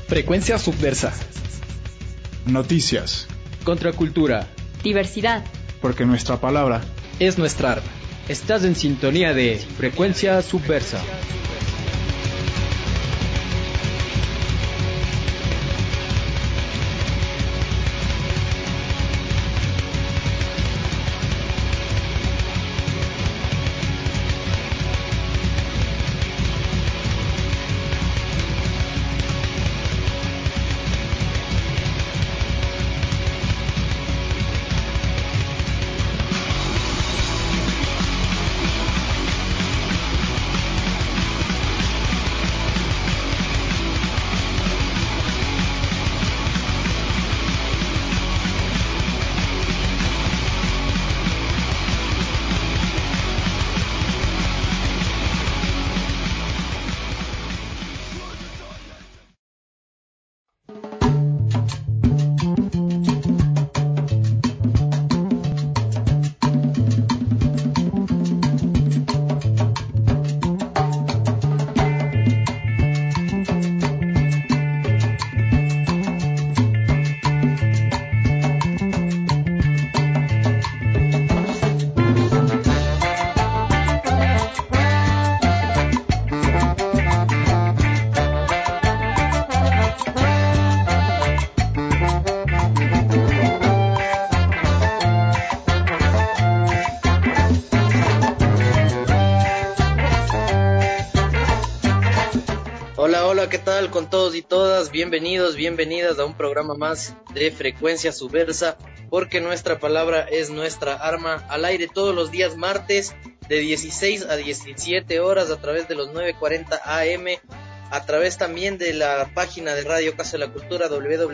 Frecuencia Subversa. Noticias. Contracultura. Diversidad. Porque nuestra palabra es nuestra arma. Estás en sintonía de Frecuencia Subversa. Con todos y todas, bienvenidos, bienvenidas a un programa más de Frecuencia Subversa, porque nuestra palabra es nuestra arma, al aire todos los días martes de 16 a 17 horas a través de los 9:40 AM, a través también de la página de Radio Casa de la Cultura,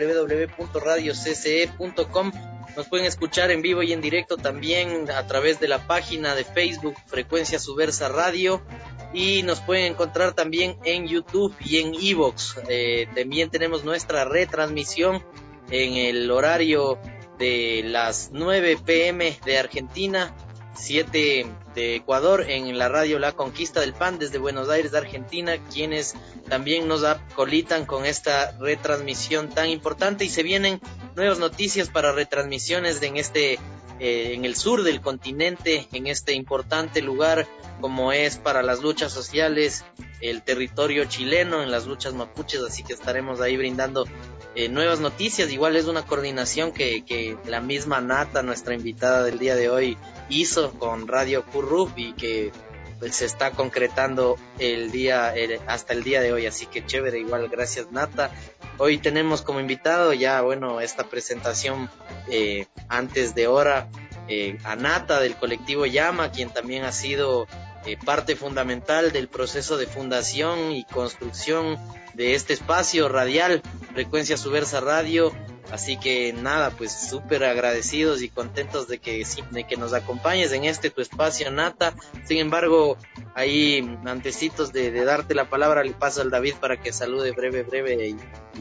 www.radiocce.com. Nos pueden escuchar en vivo y en directo también a través de la página de Facebook Frecuencia Subversa Radio, y nos pueden encontrar también en YouTube y en iVoox. También tenemos nuestra retransmisión en el horario de las 9 p.m. de Argentina, 7 de Ecuador, en la radio La Conquista del Pan desde Buenos Aires, Argentina, quienes también nos acolitan con esta retransmisión tan importante. Y se vienen nuevas noticias para retransmisiones en el sur del continente, en este importante lugar como es para las luchas sociales el territorio chileno, en las luchas mapuches, así que estaremos ahí brindando nuevas noticias. Igual es una coordinación que la misma Nata, nuestra invitada del día de hoy, hizo con Radio Curruf y que pues se está concretando hasta el día de hoy, así que chévere. Igual gracias, Nata. Hoy tenemos como invitado esta presentación antes de hora, a Nata del colectivo Llama, quien también ha sido parte fundamental del proceso de fundación y construcción de este espacio radial, Frecuencia Subversa Radio. Así que nada, pues súper agradecidos y contentos de que nos acompañes en tu espacio, Nata. Sin embargo, ahí antecitos de darte la palabra, le paso al David para que salude breve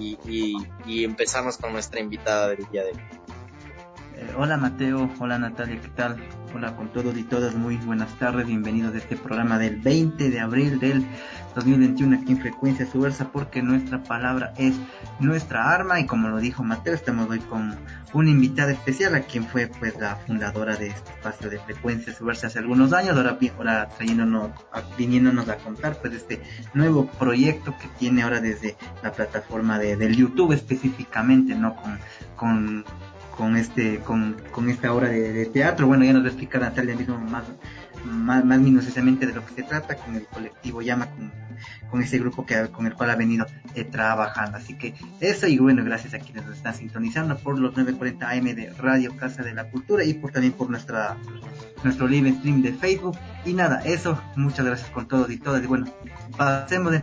y empezamos con nuestra invitada del día de hoy. Hola Mateo, hola Natalia, ¿qué tal? Hola con todos y todas, muy buenas tardes, bienvenidos a este programa del 20 de abril del 2021 aquí en Frecuencia Subversa, porque nuestra palabra es nuestra arma. Y como lo dijo Mateo, estamos hoy con una invitada especial, a quien fue pues la fundadora de este espacio de Frecuencia Subversa hace algunos años, ahora viniéndonos a contar pues este nuevo proyecto que tiene ahora desde la plataforma del YouTube específicamente, ¿no? Con esta obra de teatro. Bueno, ya nos va a explicar Natalia mismo más minuciosamente de lo que se trata con el colectivo Llama, con ese grupo con el cual ha venido trabajando. Así que eso, y bueno, gracias a quienes nos están sintonizando por los 9:40 AM de Radio Casa de la Cultura y también por nuestro live stream de Facebook. Y nada, eso, muchas gracias con todos y todas. Y bueno, pasemos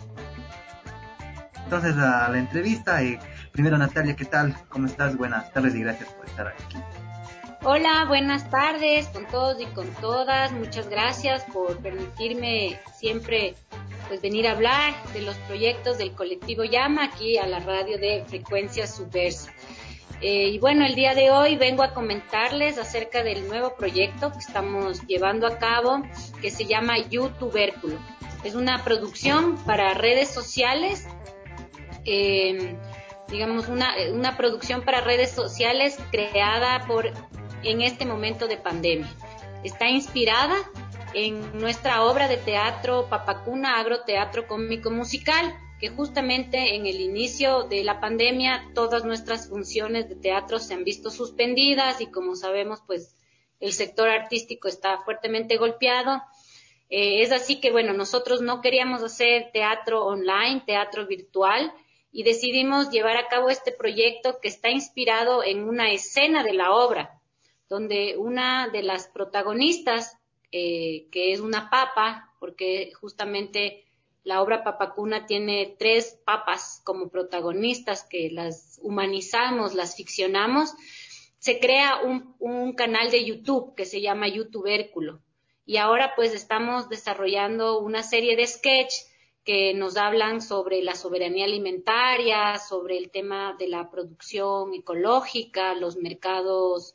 entonces a la entrevista. Primero, Natalia, ¿qué tal? ¿Cómo estás? Buenas tardes y gracias por estar aquí. Hola, buenas tardes con todos y con todas. Muchas gracias por permitirme siempre pues venir a hablar de los proyectos del colectivo Llama aquí a la radio de Frecuencia Subversa. Y bueno, el día de hoy vengo a comentarles acerca del nuevo proyecto que estamos llevando a cabo, que se llama YouTubérculo. Es una producción para redes sociales digamos, una producción para redes sociales creada en este momento de pandemia. Está inspirada en nuestra obra de teatro Papacuna, agroteatro cómico musical, que justamente en el inicio de la pandemia todas nuestras funciones de teatro se han visto suspendidas y como sabemos, pues el sector artístico está fuertemente golpeado. Es así que, bueno, nosotros no queríamos hacer teatro online, teatro virtual, y decidimos llevar a cabo este proyecto que está inspirado en una escena de la obra, donde una de las protagonistas, que es una papa, porque justamente la obra Papacuna tiene 3 papas como protagonistas que las humanizamos, las ficcionamos, se crea un canal de YouTube que se llama YouTubérculo. Y ahora pues estamos desarrollando una serie de sketch que nos hablan sobre la soberanía alimentaria, sobre el tema de la producción ecológica, los mercados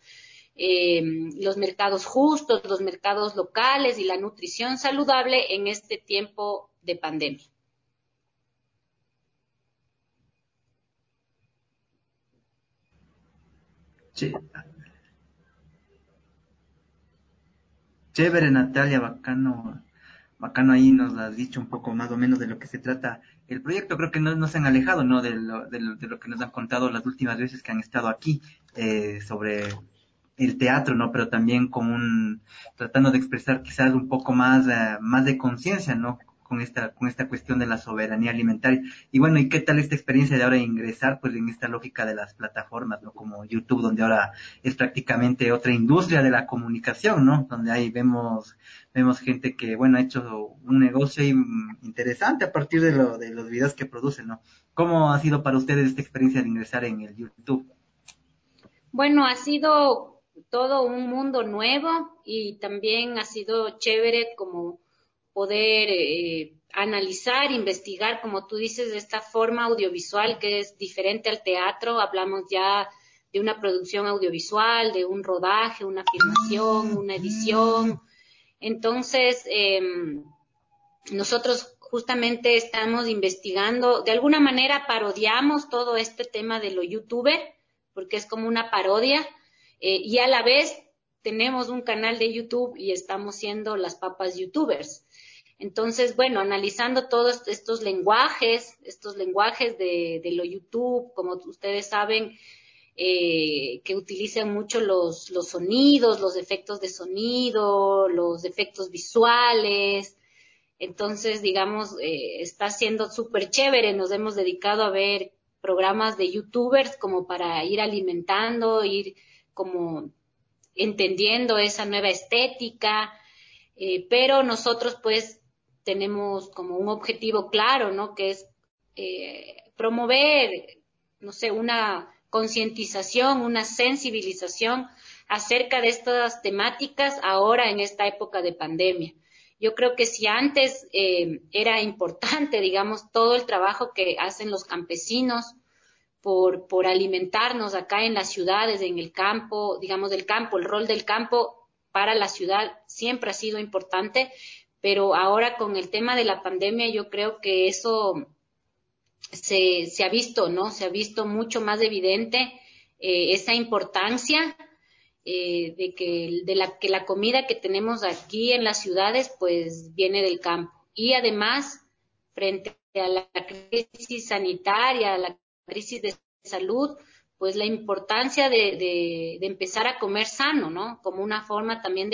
justos, los mercados locales y la nutrición saludable en este tiempo de pandemia. Sí. Chévere, Natalia, bacano, bacano ahí nos has dicho un poco más o menos de lo que se trata el proyecto. Creo que no se han alejado, ¿no? De lo que nos han contado las últimas veces que han estado aquí, sobre el teatro, ¿no? Pero también tratando de expresar quizás un poco más de conciencia, ¿no? Con esta cuestión de la soberanía alimentaria. Y bueno, ¿y qué tal esta experiencia de ahora ingresar, pues, en esta lógica de las plataformas, ¿no? Como YouTube, donde ahora es prácticamente otra industria de la comunicación, ¿no? Donde ahí vemos gente que, bueno, ha hecho un negocio ahí interesante a partir de los videos que producen, ¿no? ¿Cómo ha sido para ustedes esta experiencia de ingresar en el YouTube? Bueno, ha sido todo un mundo nuevo y también ha sido chévere como poder analizar, investigar, como tú dices, de esta forma audiovisual que es diferente al teatro. Hablamos ya de una producción audiovisual, de un rodaje, una filmación, una edición. Entonces, nosotros justamente estamos investigando, de alguna manera parodiamos todo este tema de lo youtuber, porque es como una parodia, y a la vez tenemos un canal de YouTube y estamos siendo las papas youtubers. Entonces, bueno, analizando todos estos lenguajes de lo YouTube, como ustedes saben, que utilizan mucho los sonidos, los efectos de sonido, los efectos visuales. Entonces, digamos, está siendo súper chévere. Nos hemos dedicado a ver programas de YouTubers como para ir alimentando, ir como entendiendo esa nueva estética, pero nosotros pues tenemos como un objetivo claro, ¿no? Que es promover, no sé, una concientización, una sensibilización acerca de estas temáticas ahora en esta época de pandemia. Yo creo que si antes era importante, digamos, todo el trabajo que hacen los campesinos por alimentarnos acá en las ciudades, en el campo, digamos, el rol del campo para la ciudad siempre ha sido importante, pero ahora con el tema de la pandemia yo creo que eso se ha visto, ¿no? Se ha visto mucho más evidente esa importancia que la comida que tenemos aquí en las ciudades pues viene del campo. Y además, frente a la crisis sanitaria, a la crisis de salud, pues la importancia de empezar a comer sano, ¿no? Como una forma también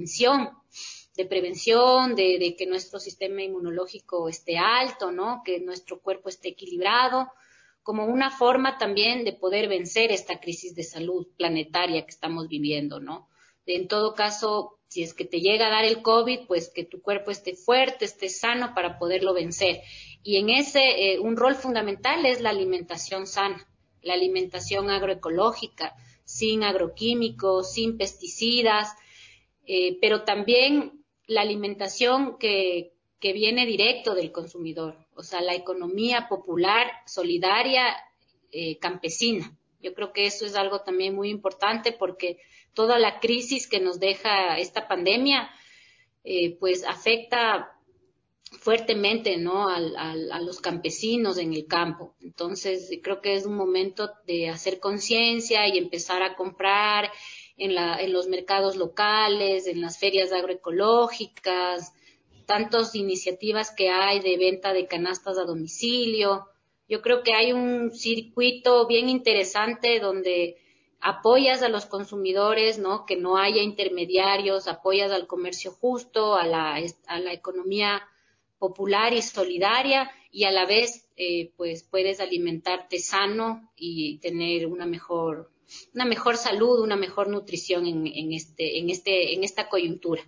de que nuestro sistema inmunológico esté alto, ¿no? Que nuestro cuerpo esté equilibrado, como una forma también de poder vencer esta crisis de salud planetaria que estamos viviendo, ¿no? En todo caso, si es que te llega a dar el COVID, pues que tu cuerpo esté fuerte, esté sano para poderlo vencer. Y en ese, un rol fundamental es la alimentación sana, la alimentación agroecológica, sin agroquímicos, sin pesticidas, pero también la alimentación que viene directo del consumidor, o sea, la economía popular, solidaria, campesina. Yo creo que eso es algo también muy importante porque toda la crisis que nos deja esta pandemia, pues afecta fuertemente, ¿no? A los campesinos en el campo. Entonces, creo que es un momento de hacer conciencia y empezar a comprar en los mercados locales, en las ferias agroecológicas, tantas iniciativas que hay de venta de canastas a domicilio. Yo creo que hay un circuito bien interesante donde apoyas a los consumidores, ¿no? Que no haya intermediarios, apoyas al comercio justo, a la economía popular y solidaria, y a la vez pues puedes alimentarte sano y tener una mejor salud, una mejor nutrición en esta coyuntura.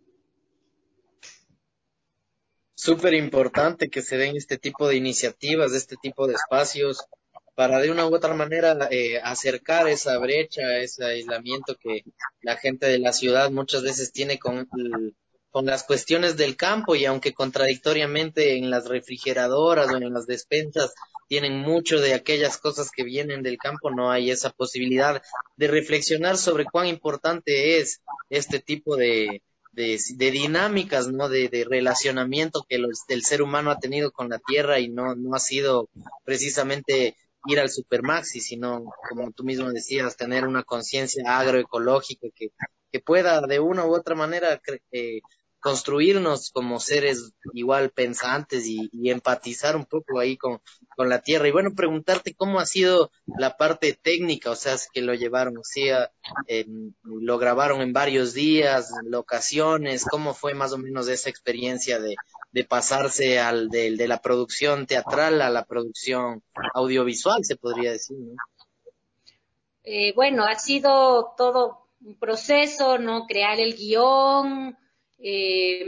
Súper importante que se den este tipo de iniciativas, este tipo de espacios, para de una u otra manera acercar esa brecha, ese aislamiento que la gente de la ciudad muchas veces tiene con las cuestiones del campo, y aunque contradictoriamente en las refrigeradoras o en las despensas tienen mucho de aquellas cosas que vienen del campo, no hay esa posibilidad de reflexionar sobre cuán importante es este tipo de dinámicas, ¿no? De relacionamiento que el ser humano ha tenido con la tierra, y no ha sido precisamente ir al supermaxi, sino, como tú mismo decías, tener una conciencia agroecológica que pueda de una u otra manera construirnos como seres igual pensantes y empatizar un poco ahí con la tierra. Y bueno, preguntarte cómo ha sido la parte técnica, o sea, es que lo llevaron, o sea, lo grabaron en varios días, locaciones, cómo fue más o menos esa experiencia de pasarse de la producción teatral a la producción audiovisual, se podría decir, ¿no? Bueno, ha sido todo un proceso, ¿no? Crear el guión, eh,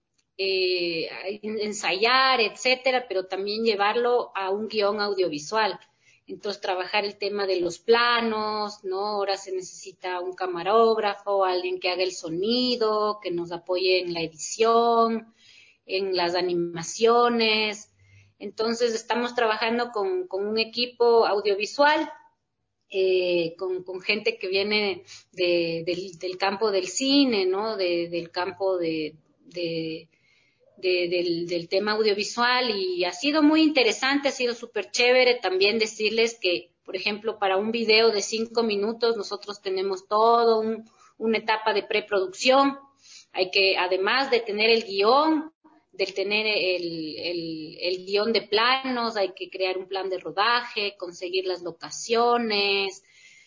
ensayar, etcétera, pero también llevarlo a un guión audiovisual. Entonces, trabajar el tema de los planos, ¿no? Ahora se necesita un camarógrafo, alguien que haga el sonido, que nos apoye en la edición, en las animaciones. Entonces, estamos trabajando con un equipo audiovisual, con gente que viene del campo del cine, ¿no? Del campo del tema audiovisual, y ha sido muy interesante, ha sido súper chévere también decirles que, por ejemplo, para un video de 5 minutos nosotros tenemos todo una etapa de preproducción. Hay que, además de tener el guión, de tener el guión de planos, hay que crear un plan de rodaje, conseguir las locaciones,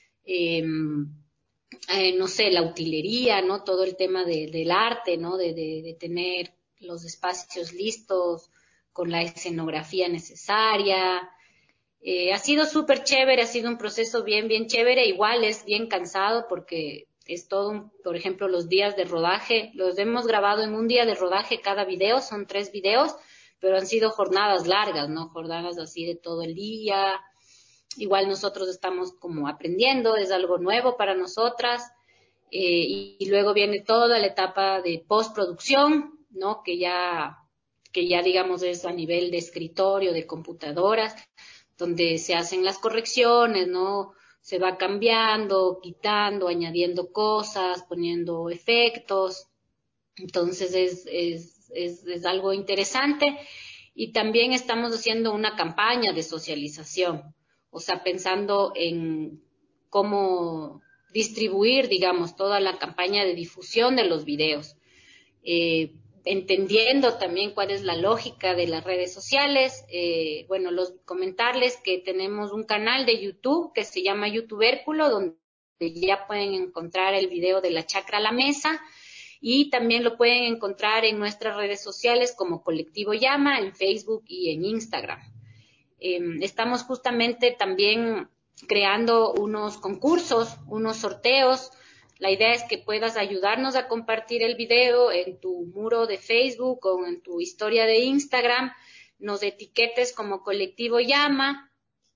no sé, la utilería, ¿no? Todo el tema del arte, ¿no? De tener los espacios listos con la escenografía necesaria. Ha sido súper chévere, ha sido un proceso bien, bien chévere. Igual es bien cansado porque es todo, por ejemplo, los días de rodaje, los hemos grabado en un día de rodaje cada video, son 3 videos, pero han sido jornadas largas, ¿no? Jornadas así de todo el día. Igual nosotros estamos como aprendiendo, es algo nuevo para nosotras. Y luego viene toda la etapa de postproducción, ¿no? Que ya digamos es a nivel de escritorio, de computadoras, donde se hacen las correcciones, ¿no? Se va cambiando, quitando, añadiendo cosas, poniendo efectos. Entonces es algo interesante. Y también estamos haciendo una campaña de socialización, o sea, pensando en cómo distribuir, digamos, toda la campaña de difusión de los videos. Entendiendo también cuál es la lógica de las redes sociales. Bueno, comentarles que tenemos un canal de YouTube que se llama YouTubérculo, donde ya pueden encontrar el video de la chacra a la mesa, y también lo pueden encontrar en nuestras redes sociales como Colectivo Llama, en Facebook y en Instagram. Estamos justamente también creando unos concursos, unos sorteos. La idea es que puedas ayudarnos a compartir el video en tu muro de Facebook o en tu historia de Instagram, nos etiquetes como Colectivo Llama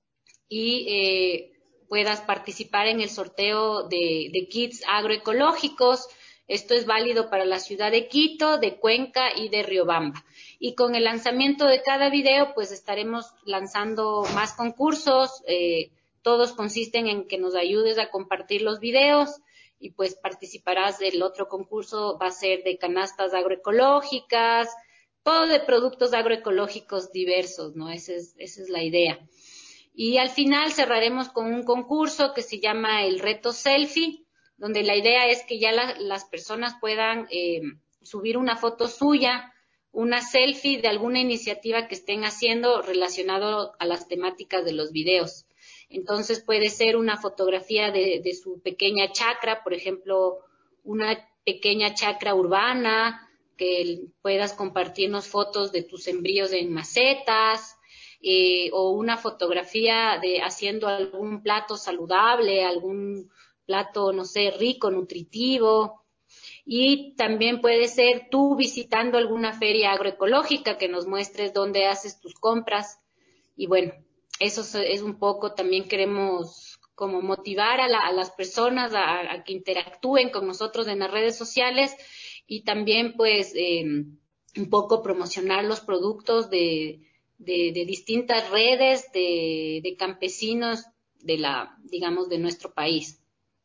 y puedas participar en el sorteo de kits agroecológicos. Esto es válido para la ciudad de Quito, de Cuenca y de Riobamba. Y con el lanzamiento de cada video, pues estaremos lanzando más concursos. Todos consisten en que nos ayudes a compartir los videos, y pues participarás del otro concurso, va a ser de canastas agroecológicas, todo de productos agroecológicos diversos, ¿no? Esa es la idea. Y al final cerraremos con un concurso que se llama el Reto Selfie, donde la idea es que ya las personas puedan subir una foto suya, una selfie de alguna iniciativa que estén haciendo relacionado a las temáticas de los videos. Entonces puede ser una fotografía de su pequeña chacra, por ejemplo, una pequeña chacra urbana, que puedas compartirnos fotos de tus sembríos en macetas, o una fotografía de haciendo algún plato saludable, algún plato, no sé, rico, nutritivo. Y también puede ser tú visitando alguna feria agroecológica que nos muestres dónde haces tus compras. Y bueno, eso es un poco, también queremos como motivar a las personas a que interactúen con nosotros en las redes sociales y también pues un poco promocionar los productos de distintas redes de campesinos digamos, de nuestro país.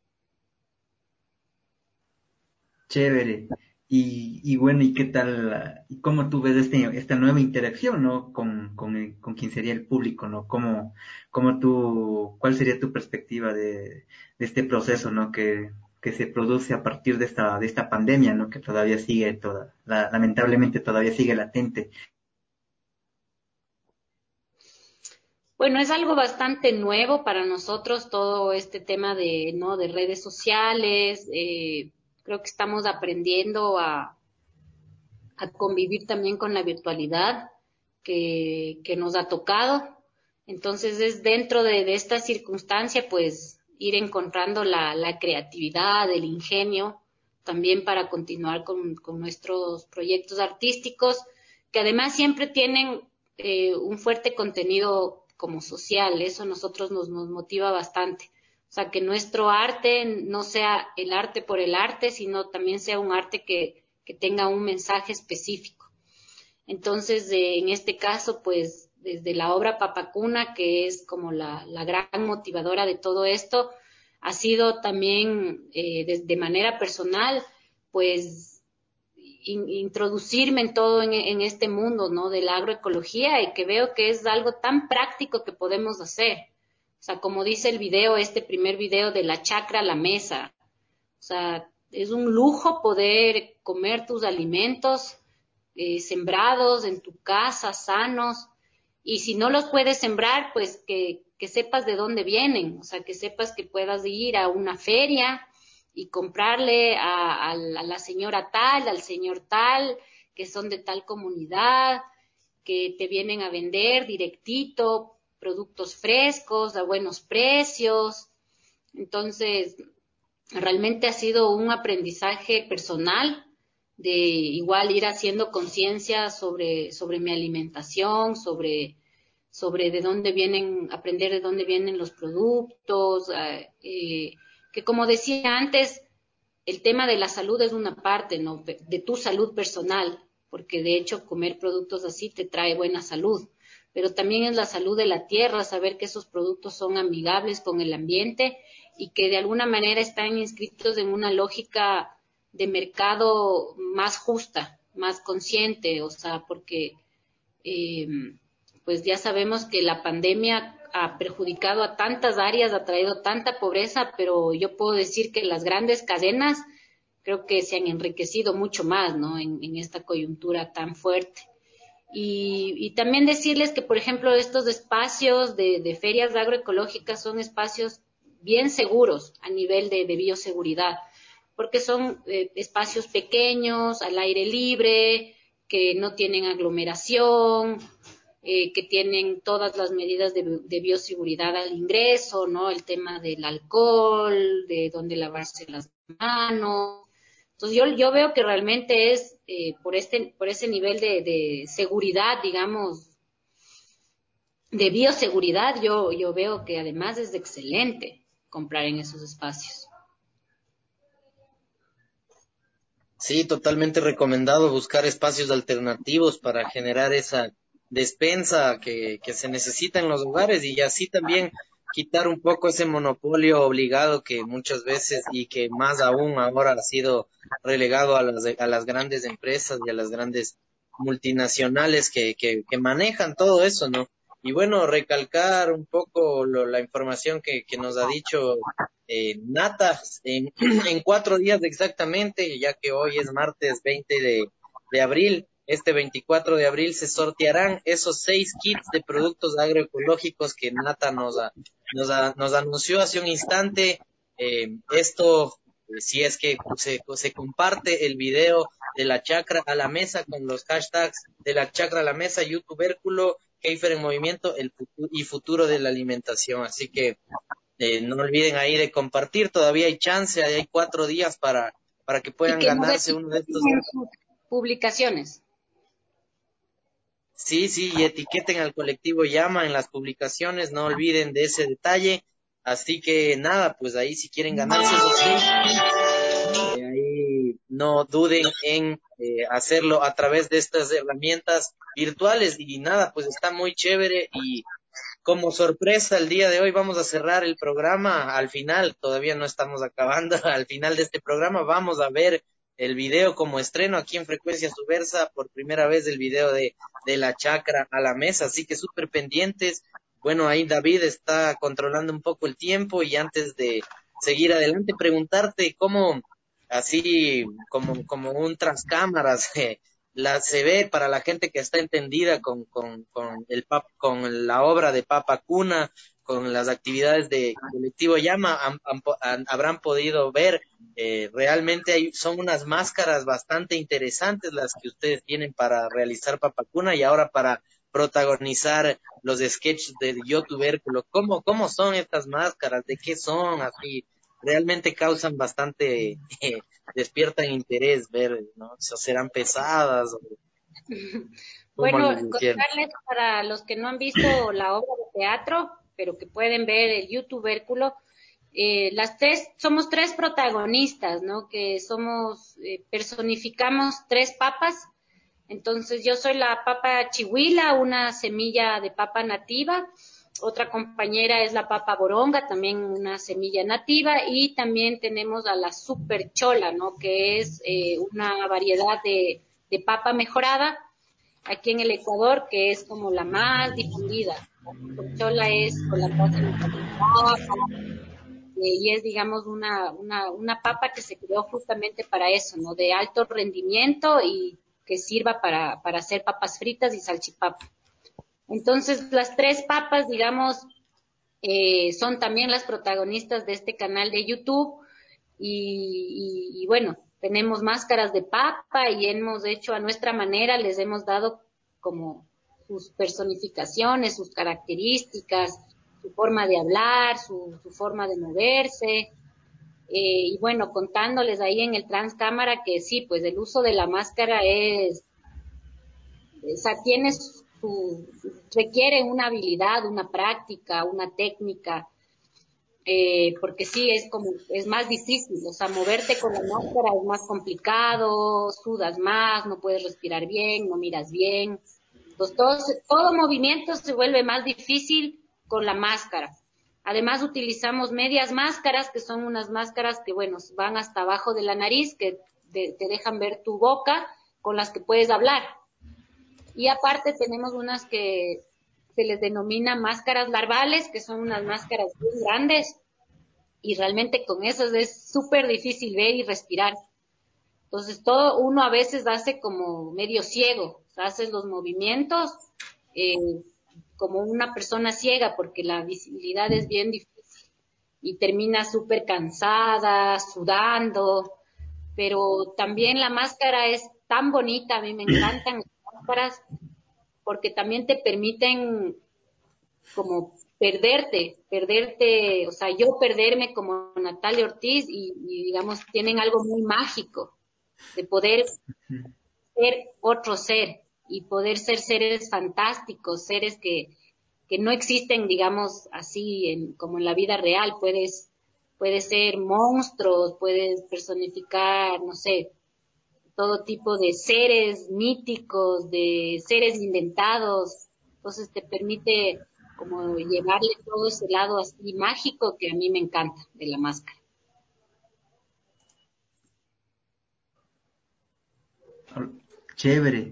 Chévere. Y bueno, ¿y qué tal? ¿Y cómo tú ves esta nueva interacción, ¿no? Con quien sería el público, ¿no? ¿Cuál sería tu perspectiva de este proceso, ¿no? Que se produce a partir de esta pandemia, ¿no? Que todavía sigue lamentablemente todavía sigue latente. Bueno, es algo bastante nuevo para nosotros todo este tema ¿no? de redes sociales. Creo que estamos aprendiendo a convivir también con la virtualidad que nos ha tocado. Entonces es dentro de esta circunstancia, pues, ir encontrando la creatividad, el ingenio, también para continuar con nuestros proyectos artísticos, que además siempre tienen un fuerte contenido como social. Eso a nosotros nos motiva bastante. O sea, que nuestro arte no sea el arte por el arte, sino también sea un arte que tenga un mensaje específico. Entonces, en este caso, pues, desde la obra Papacuna, que es como la gran motivadora de todo esto, ha sido también, de manera personal, pues, introducirme en todo en este mundo, ¿no? De la agroecología, y que veo que es algo tan práctico que podemos hacer. O sea, como dice el video, este primer video de la chacra a la mesa. O sea, es un lujo poder comer tus alimentos sembrados en tu casa, sanos, y si no los puedes sembrar, pues que sepas de dónde vienen, o sea, que sepas que puedas ir a una feria y comprarle a la señora tal, al señor tal, que son de tal comunidad, que te vienen a vender directito, productos frescos, a buenos precios. Entonces, realmente ha sido un aprendizaje personal de igual ir haciendo conciencia sobre mi alimentación, sobre de dónde vienen, aprender de dónde vienen los productos, que como decía antes, el tema de la salud es una parte, ¿no? De tu salud personal, porque de hecho comer productos así te trae buena salud, pero también es la salud de la tierra, saber que esos productos son amigables con el ambiente y que de alguna manera están inscritos en una lógica de mercado más justa, más consciente, o sea, porque pues ya sabemos que la pandemia ha perjudicado a tantas áreas, ha traído tanta pobreza, pero yo puedo decir que las grandes cadenas creo que se han enriquecido mucho más, ¿no? En esta coyuntura tan fuerte. Y también decirles que, por ejemplo, estos espacios de ferias agroecológicas son espacios bien seguros a nivel de bioseguridad, porque son espacios pequeños, al aire libre, que no tienen aglomeración, que tienen todas las medidas de bioseguridad al ingreso, ¿no? El tema del alcohol, de dónde lavarse las manos. Entonces yo veo que realmente es por ese nivel de seguridad, digamos, de bioseguridad, yo veo que además es excelente comprar en esos espacios. Sí, totalmente recomendado buscar espacios alternativos para generar esa despensa que se necesita en los hogares y así también quitar un poco ese monopolio obligado que muchas veces y que más aún ahora ha sido relegado a las grandes empresas y a las grandes multinacionales que manejan todo eso, ¿no? Y bueno, recalcar un poco la información que nos ha dicho Nata en 4 días exactamente, ya que hoy es martes 20 de abril. Este 24 de abril se sortearán esos 6 kits de productos agroecológicos que Nata nos anunció hace un instante. Esto, si es que se comparte el video de la chacra a la mesa con los hashtags de la chacra a la mesa, YouTubérculo, Keifer en movimiento y futuro de la alimentación. Así que no olviden ahí de compartir, todavía hay chance, hay 4 días para que Y puedan que nos ganarse uno de etiqueten estos. en sus publicaciones. Sí, sí, y etiqueten al colectivo Llama en las publicaciones, no olviden de ese detalle. Así que nada, pues ahí si quieren ganarse esos 6 kits, ahí no duden en hacerlo a través de estas herramientas virtuales. Y nada, pues está muy chévere. Y como sorpresa, el día de hoy vamos a cerrar el programa. Al final, todavía no estamos acabando. Al final de este programa vamos a ver el video como estreno aquí en Frecuencia Subversa, por primera vez el video de la chacra a la mesa. Así que súper pendientes. Bueno, ahí David está controlando un poco el tiempo y antes de seguir adelante, preguntarte cómo, así como un tras cámaras, se ve para la gente que está entendida con la obra de Papa Cuna, con las actividades de Colectivo Llama, habrán podido ver, realmente son unas máscaras bastante interesantes las que ustedes tienen para realizar Papa Cuna y ahora para protagonizar los sketches de YouTubérculo. ¿Cómo son estas máscaras? ¿De qué son? Así, realmente causan bastante despiertan interés ver, ¿no? O sea, serán pesadas, o cómo Bueno, les hicieron. contarles para los que no han visto la obra de teatro, pero que pueden ver el YouTubérculo, somos tres protagonistas, ¿no? Que personificamos tres papas. Entonces yo soy la papa chihuila, una semilla de papa nativa. Otra compañera es la papa boronga, también una semilla nativa. Y también tenemos a la super chola, ¿no? Que es una variedad de papa mejorada aquí en el Ecuador, que es como la más difundida. La super chola es con la que hacen la papa, y es, digamos, una papa que se creó justamente para eso, ¿no? De alto rendimiento y que sirva para hacer papas fritas y salchipapa. Entonces, las tres papas, digamos, son también las protagonistas de este canal de YouTube y bueno, tenemos máscaras de papa y hemos hecho a nuestra manera, les hemos dado como sus personificaciones, sus características, su forma de hablar, su forma de moverse. Y bueno, contándoles ahí en el transcámara que sí, pues el uso de la máscara o sea, requiere una habilidad, una práctica, una técnica, porque sí es más difícil, o sea, moverte con la máscara es más complicado, sudas más, no puedes respirar bien, no miras bien. Entonces, todo movimiento se vuelve más difícil con la máscara. Además, utilizamos medias máscaras, que son unas máscaras que, bueno, van hasta abajo de la nariz, que te dejan ver tu boca, con las que puedes hablar. Y aparte tenemos unas que se les denomina máscaras larvales, que son unas máscaras muy grandes, y realmente con esas es súper difícil ver y respirar. Entonces uno a veces hace como medio ciego, o sea, haces los movimientos eh, como una persona ciega porque la visibilidad es bien difícil y termina súper cansada, sudando, pero también la máscara es tan bonita, a mí me encantan las máscaras porque también te permiten como perderte, o sea, yo perderme como Natalia Ortiz y digamos, tienen algo muy mágico de poder ser otro ser y poder ser seres fantásticos, seres que no existen, digamos, así como en la vida real. Puedes ser monstruos, puedes personificar, no sé, todo tipo de seres míticos, de seres inventados. Entonces te permite como llevarle todo ese lado así mágico que a mí me encanta de la máscara. Chévere.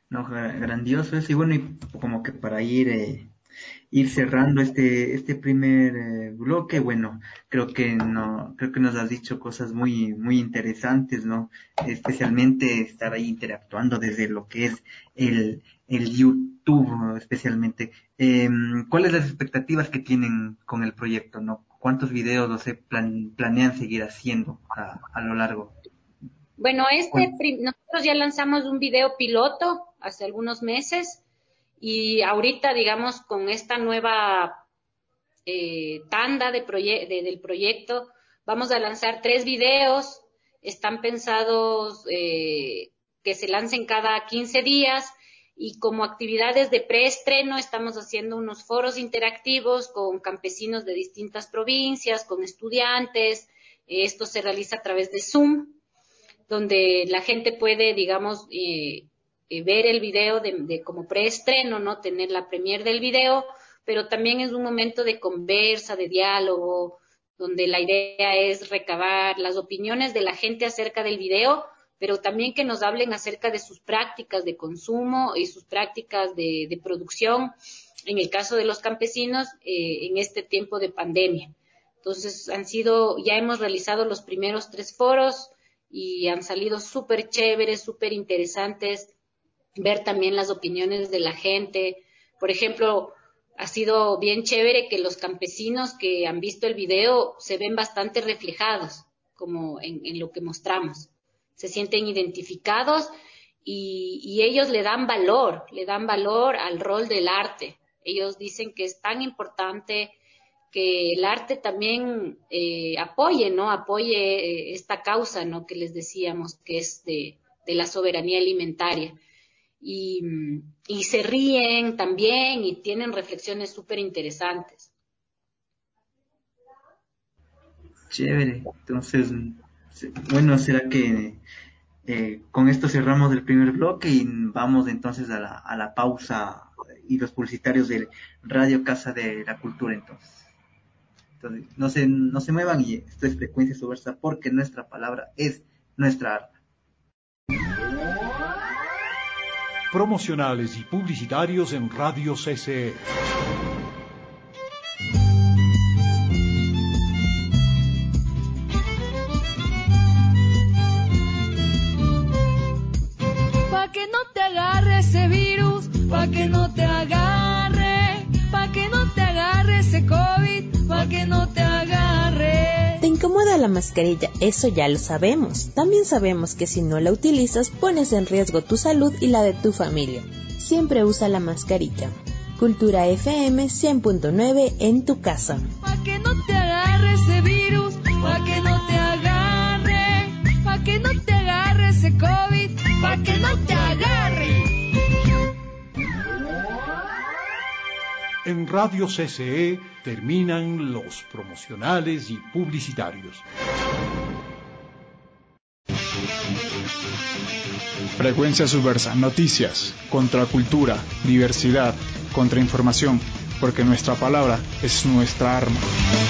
No, grandioso eso. Y bueno, y como que para ir cerrando este primer bloque, bueno, creo que nos has dicho cosas muy interesantes, ¿no? Especialmente estar ahí interactuando desde lo que es el YouTube, ¿no? Especialmente. ¿Cuáles las expectativas que tienen con el proyecto, no? ¿Cuántos videos, no sé, planean seguir haciendo a lo largo? Bueno, Bueno, nosotros ya lanzamos un video piloto hace algunos meses y ahorita, digamos, con esta nueva tanda del proyecto, vamos a lanzar 3 videos. Están pensados que se lancen cada 15 días y como actividades de preestreno estamos haciendo unos foros interactivos con campesinos de distintas provincias, con estudiantes. Esto se realiza a través de Zoom, donde la gente puede, digamos, ver el video de como preestreno, ¿no? Tener la premier del video, pero también es un momento de conversa, de diálogo, donde la idea es recabar las opiniones de la gente acerca del video, pero también que nos hablen acerca de sus prácticas de consumo y sus prácticas de producción, en el caso de los campesinos, en este tiempo de pandemia. Entonces, ya hemos realizado los primeros 3 foros, y han salido súper chéveres, súper interesantes, ver también las opiniones de la gente. Por ejemplo, ha sido bien chévere que los campesinos que han visto el video se ven bastante reflejados, como en lo que mostramos. Se sienten identificados y ellos le dan valor al rol del arte. Ellos dicen que es tan importante que el arte también apoye, ¿no? Apoye esta causa, ¿no? Que les decíamos que es de la soberanía alimentaria. Y se ríen también y tienen reflexiones súper interesantes. chévere. Entonces, bueno, será que con esto cerramos el primer bloque y vamos entonces a la pausa y los publicitarios de Radio Casa de la Cultura entonces no se muevan y esto es Frecuencia Subversa porque nuestra palabra es nuestra arma. Promocionales y publicitarios en Radio CCE. Pa' que no te agarre ese virus, pa' que no te agarre, pa' que no te agarre ese COVID, pa' que no te agarre. Te incomoda la mascarilla, eso ya lo sabemos. También sabemos que si no la utilizas, pones en riesgo tu salud y la de tu familia. Siempre usa la mascarilla. Cultura FM 100.9 en tu casa. Pa' que no te agarre ese virus, pa' que no te agarre, pa' que no te agarre ese COVID, pa' que no te agarre. En Radio CCE terminan los promocionales y publicitarios. Frecuencia Subversa, noticias, contracultura, diversidad, contrainformación, porque nuestra palabra es nuestra arma.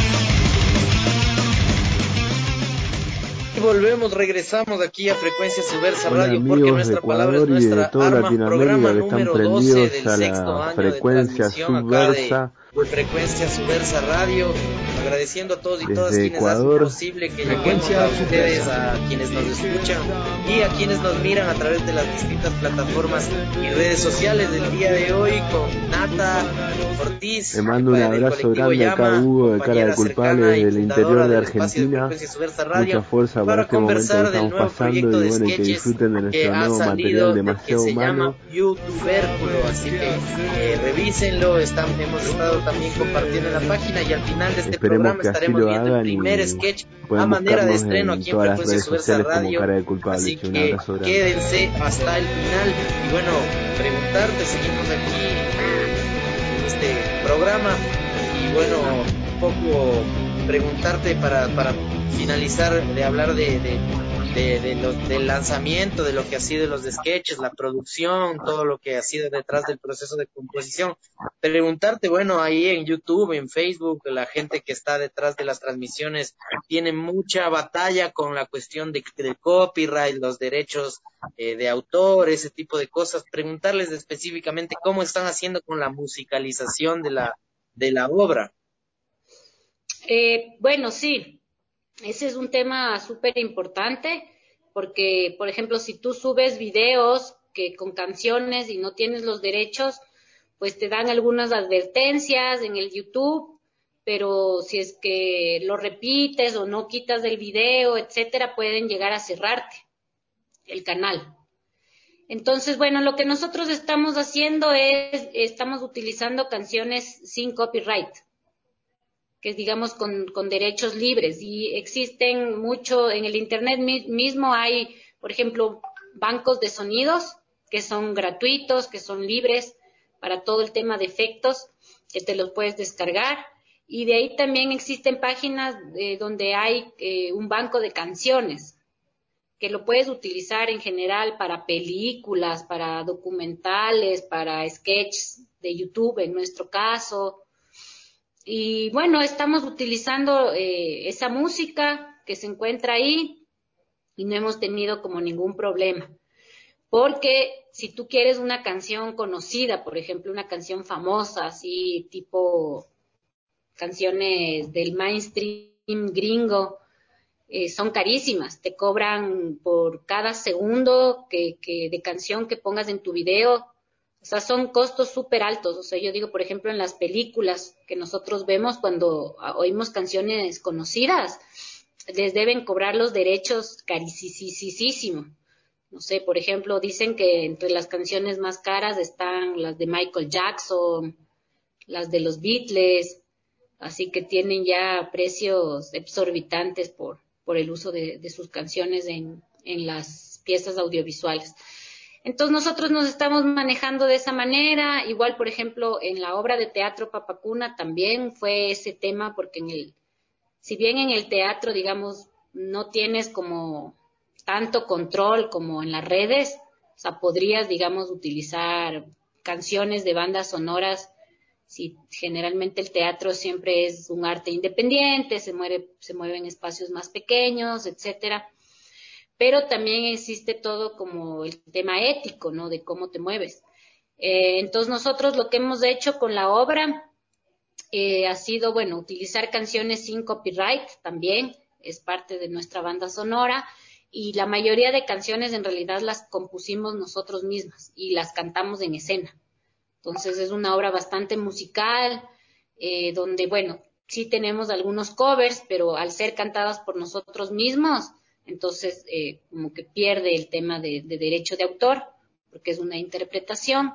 Y regresamos aquí a Frecuencia Subversa Hola, Radio, porque nuestra palabra es nuestra de toda arma. Programa Latinoamérica que están número 12 prendidos del a sexto la año de Frecuencia transmisión acá Subversa. de Frecuencia Subversa Radio. Agradeciendo a todos y todas Desde quienes Ecuador. hacen posible que lleguemos a ustedes, a quienes nos escuchan y a quienes nos miran a través de las distintas plataformas y redes sociales del día de hoy con Nata Ortiz. Le mando un abrazo grande acá a Hugo de Cara de Culpable del interior de Argentina. Mucha fuerza para este momento que estamos pasando y bueno, y que disfruten de nuestro nuevo material demasiado humano. YouTubérculo, así que revísenlo. Hemos estado también compartiendo en la página y al final de este programa estaremos viendo el primer sketch a manera de estreno aquí en Frecuencia Subversa Radio. Así que quédense hasta el final. Y bueno, preguntarte, seguimos aquí en este programa. Y bueno, un poco preguntarte para finalizar de hablar de del lanzamiento, de lo que ha sido los sketches, la producción, todo lo que ha sido detrás del proceso de composición. Preguntarte, bueno, ahí en YouTube, en Facebook, la gente que está detrás de las transmisiones tiene mucha batalla con la cuestión del copyright, los derechos de autor, ese tipo de cosas. Preguntarles específicamente cómo están haciendo con la musicalización de la obra. Bueno, sí, ese es un tema súper importante porque, por ejemplo, si tú subes videos con canciones y no tienes los derechos, pues te dan algunas advertencias en el YouTube, pero si es que lo repites o no quitas del video, etcétera, pueden llegar a cerrarte el canal. Entonces, bueno, lo que nosotros estamos haciendo estamos utilizando canciones sin copyright, que es, digamos, con derechos libres. Y existen mucho, en el Internet mismo hay, por ejemplo, bancos de sonidos que son gratuitos, que son libres para todo el tema de efectos, que te los puedes descargar. Y de ahí también existen páginas donde hay un banco de canciones, que lo puedes utilizar en general para películas, para documentales, para sketches de YouTube, en nuestro caso. Y bueno, estamos utilizando esa música que se encuentra ahí y no hemos tenido como ningún problema. Porque si tú quieres una canción conocida, por ejemplo, una canción famosa, así tipo canciones del mainstream gringo, son carísimas. Te cobran por cada segundo de canción que pongas en tu video. O sea, son costos súper altos. O sea, yo digo, por ejemplo, en las películas que nosotros vemos cuando oímos canciones conocidas, les deben cobrar los derechos carísimo. No sé, por ejemplo, dicen que entre las canciones más caras están las de Michael Jackson, las de los Beatles, así que tienen ya precios exorbitantes por el uso de sus canciones en las piezas audiovisuales. Entonces nosotros nos estamos manejando de esa manera. Igual, por ejemplo, en la obra de teatro Papacuna también fue ese tema, porque si bien en el teatro, digamos, no tienes como tanto control como en las redes, o sea, podrías, digamos, utilizar canciones de bandas sonoras. Si generalmente el teatro siempre es un arte independiente, se mueve en espacios más pequeños, etcétera. Pero también existe todo como el tema ético, ¿no? De cómo te mueves. Entonces nosotros lo que hemos hecho con la obra ha sido, bueno, utilizar canciones sin copyright también, es parte de nuestra banda sonora, y la mayoría de canciones en realidad las compusimos nosotros mismas y las cantamos en escena. Entonces es una obra bastante musical, donde, bueno, sí tenemos algunos covers, pero al ser cantadas por nosotros mismos, entonces como que pierde el tema de derecho de autor, porque es una interpretación.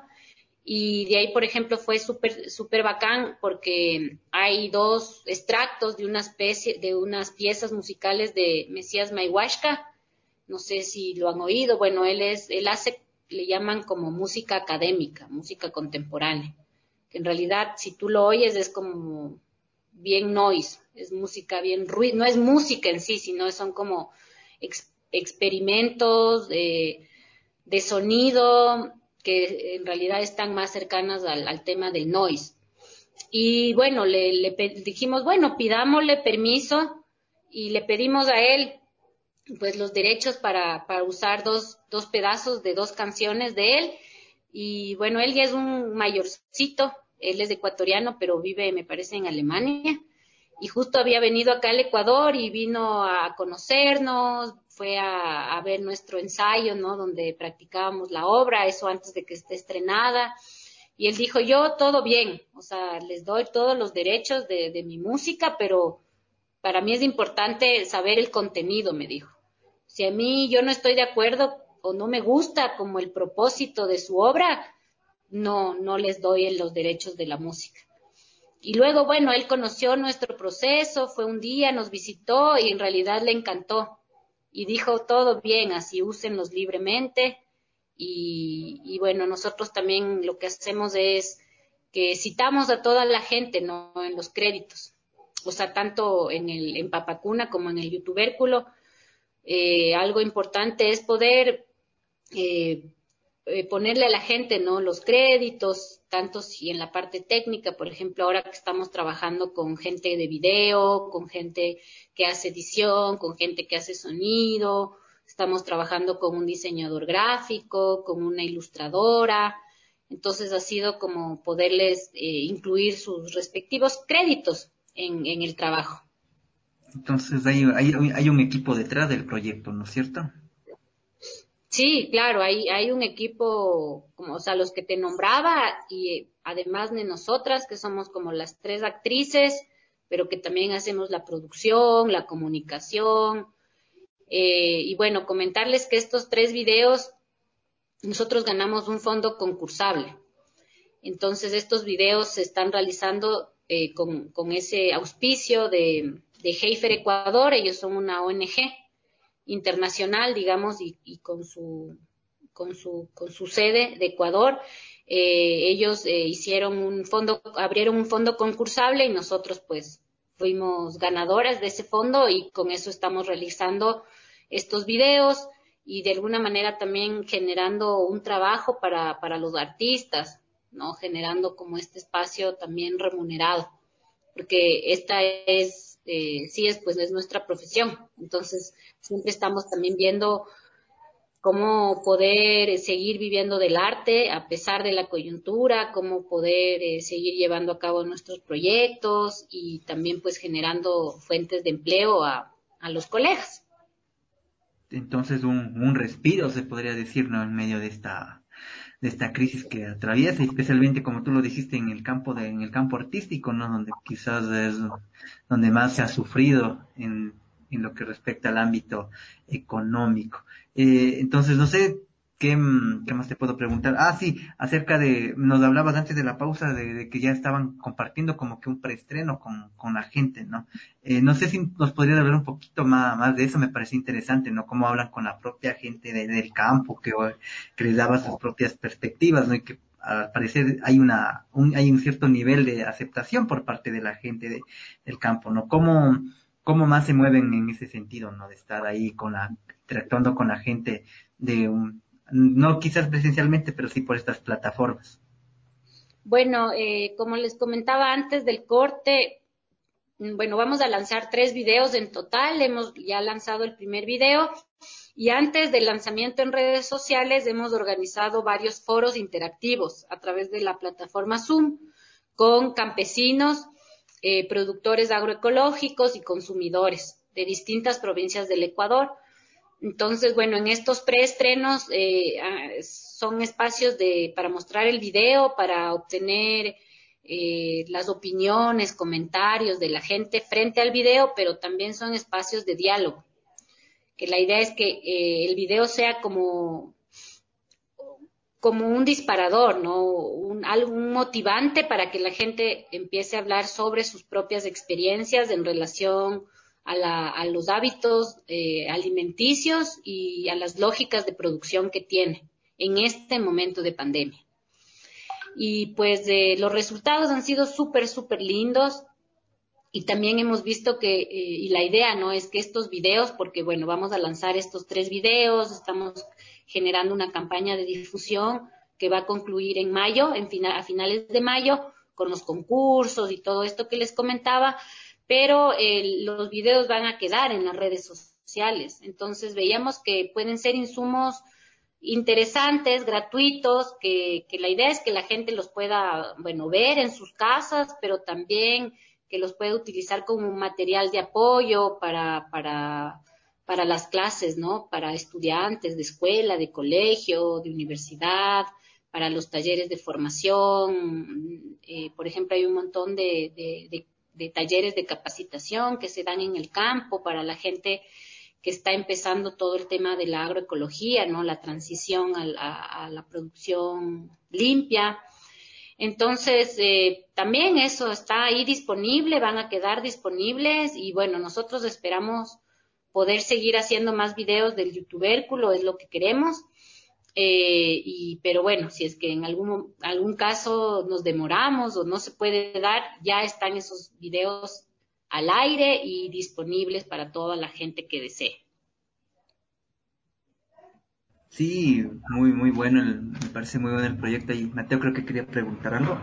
Y de ahí, por ejemplo, fue súper bacán, porque hay 2 extractos de unas piezas musicales de Mesías Maihuashka. No sé si lo han oído. Bueno, él hace, le llaman como música académica, música contemporánea, que en realidad si tú lo oyes es como bien noise, es música bien ruido, no es música en sí, sino son como experimentos de sonido que en realidad están más cercanas al tema del noise. Y bueno, le dijimos, bueno, pidámosle permiso y le pedimos a él pues los derechos para usar dos pedazos de 2 canciones de él. Y bueno, él ya es un mayorcito, él es ecuatoriano, pero vive, me parece, en Alemania. Y justo había venido acá al Ecuador y vino a conocernos, fue a ver nuestro ensayo, ¿no? Donde practicábamos la obra, eso antes de que esté estrenada. Y él dijo, yo todo bien, o sea, les doy todos los derechos de mi música, pero para mí es importante saber el contenido, me dijo. Si a mí yo no estoy de acuerdo o no me gusta como el propósito de su obra, no les doy los derechos de la música. Y luego, bueno, él conoció nuestro proceso, fue un día, nos visitó y en realidad le encantó. Y dijo, todo bien, así úsenlos libremente. Y bueno, nosotros también lo que hacemos es que citamos a toda la gente, ¿no? En los créditos. O sea, tanto en Papacuna como en el Youtubérculo, algo importante es poder ponerle a la gente, ¿no?, los créditos, tanto si en la parte técnica, por ejemplo, ahora que estamos trabajando con gente de video, con gente que hace edición, con gente que hace sonido, estamos trabajando con un diseñador gráfico, con una ilustradora. Entonces ha sido como poderles incluir sus respectivos créditos en el trabajo. Entonces hay un equipo detrás del proyecto, ¿no es cierto? Sí, claro, hay un equipo, como, o sea, los que te nombraba, y además de nosotras, que somos como las 3 actrices, pero que también hacemos la producción, la comunicación. Y bueno, comentarles que estos 3 videos, nosotros ganamos un fondo concursable. Entonces, estos videos se están realizando con ese auspicio de Heifer Ecuador. Ellos son una ONG internacional, digamos, y con su sede de Ecuador. Ellos abrieron un fondo concursable y nosotros pues fuimos ganadoras de ese fondo, y con eso estamos realizando estos videos y de alguna manera también generando un trabajo para los artistas, ¿no? Generando como este espacio también remunerado, porque esta es, pues es nuestra profesión. Entonces, siempre estamos también viendo cómo poder seguir viviendo del arte a pesar de la coyuntura, cómo poder seguir llevando a cabo nuestros proyectos y también pues generando fuentes de empleo a los colegas. Entonces un respiro, se podría decir, ¿no?, en medio de esta crisis que atraviesa, y especialmente como tú lo dijiste en el campo artístico, ¿no?, donde quizás es donde más se ha sufrido en lo que respecta al ámbito económico. Entonces, no sé qué más te puedo preguntar. Sí, nos hablabas antes de la pausa de que ya estaban compartiendo como que un preestreno con la gente, ¿no? No sé si nos podrías hablar un poquito más de eso. Me parece interesante, ¿no?, cómo hablan con la propia gente del campo, que les daba sus propias perspectivas, ¿no?, y que al parecer hay un cierto nivel de aceptación por parte de la gente del campo, ¿no? ¿Cómo más se mueven en ese sentido, ¿no?, de estar ahí interactuando con la gente no quizás presencialmente, pero sí por estas plataformas? Bueno, como les comentaba antes del corte, bueno, vamos a lanzar 3 videos en total. Hemos ya lanzado el primer video, y antes del lanzamiento en redes sociales hemos organizado varios foros interactivos a través de la plataforma Zoom con campesinos, productores agroecológicos y consumidores de distintas provincias del Ecuador. Entonces, bueno, en estos preestrenos son espacios para mostrar el video, para obtener las opiniones, comentarios de la gente frente al video, pero también son espacios de diálogo, que la idea es que el video sea como un disparador, ¿no? Algún motivante para que la gente empiece a hablar sobre sus propias experiencias en relación a los hábitos alimenticios y a las lógicas de producción que tiene en este momento de pandemia. Y pues los resultados han sido súper, súper lindos. Y también hemos visto que, y la idea, ¿no?, es que estos videos, porque bueno, vamos a lanzar estos 3 videos, estamos generando una campaña de difusión que va a concluir en mayo, a finales de mayo, con los concursos y todo esto que les comentaba, pero los videos van a quedar en las redes sociales. Entonces veíamos que pueden ser insumos interesantes, gratuitos, que la idea es que la gente los pueda, bueno, ver en sus casas, pero también que los puede utilizar como un material de apoyo para las clases, ¿no? Para estudiantes de escuela, de colegio, de universidad, para los talleres de formación. Por ejemplo, hay un montón de talleres de capacitación que se dan en el campo para la gente que está empezando todo el tema de la agroecología, ¿no? La transición a la producción limpia. Entonces, también eso está ahí disponible, van a quedar disponibles, y bueno, nosotros esperamos poder seguir haciendo más videos del youtubérculo, es lo que queremos, pero bueno, si es que en algún caso nos demoramos o no se puede dar, ya están esos videos al aire y disponibles para toda la gente que desee. Sí, muy bueno, me parece muy bueno el proyecto. Y Mateo creo que quería preguntar algo.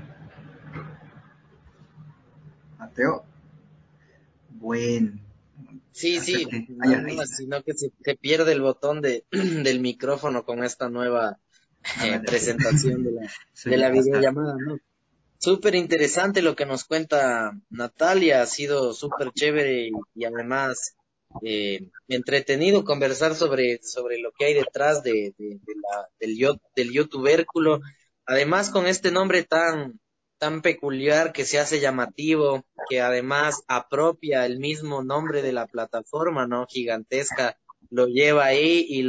Mateo, bueno. Sí, sí, no, sino que se pierde el botón del micrófono con esta nueva presentación de la videollamada, ¿no? Súper interesante lo que nos cuenta Natalia, ha sido súper chévere y además entretenido conversar sobre lo que hay detrás del youtubérculo, además con este nombre tan peculiar que se hace llamativo, que además apropia el mismo nombre de la plataforma, ¿no? Gigantesca, lo lleva ahí y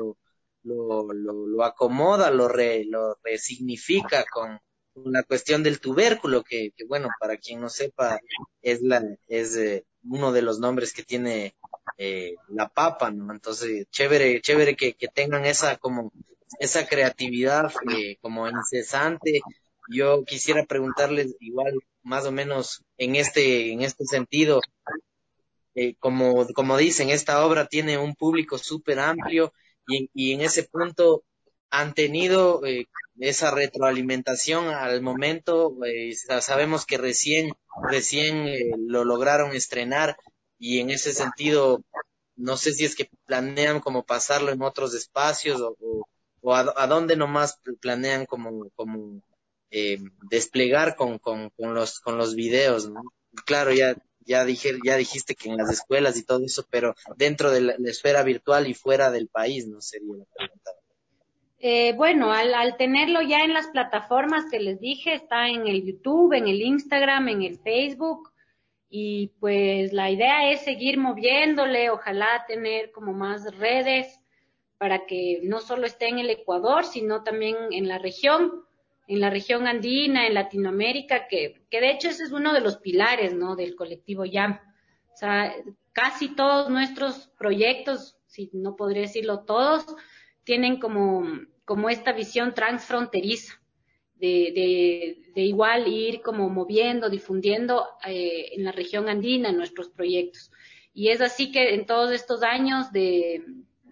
lo acomoda, lo resignifica con la cuestión del tubérculo, que bueno, para quien no sepa, es uno de los nombres que tiene la papa, ¿no? Entonces, chévere que tengan esa creatividad como incesante. Yo quisiera preguntarles igual, más o menos en este sentido, como dicen, esta obra tiene un público súper amplio y en ese punto han tenido esa retroalimentación al momento. Sabemos que recién lo lograron estrenar y en ese sentido no sé si es que planean como pasarlo en otros espacios o a dónde nomás planean como desplegar con los videos, ¿no? Claro, ya dijiste que en las escuelas y todo eso, pero dentro de la esfera virtual y fuera del país, ¿no? Sería la pregunta. Bueno, al tenerlo ya en las plataformas que les dije, está en el YouTube, en el Instagram, en el Facebook, y pues la idea es seguir moviéndole, ojalá tener como más redes para que no solo esté en el Ecuador, sino también en la región andina, en Latinoamérica, que de hecho ese es uno de los pilares, ¿no? Del colectivo YAM. O sea, casi todos nuestros proyectos, si no podría decirlo todos, tienen como esta visión transfronteriza de igual ir como moviendo, difundiendo en la región andina nuestros proyectos. Y es así que en todos estos años de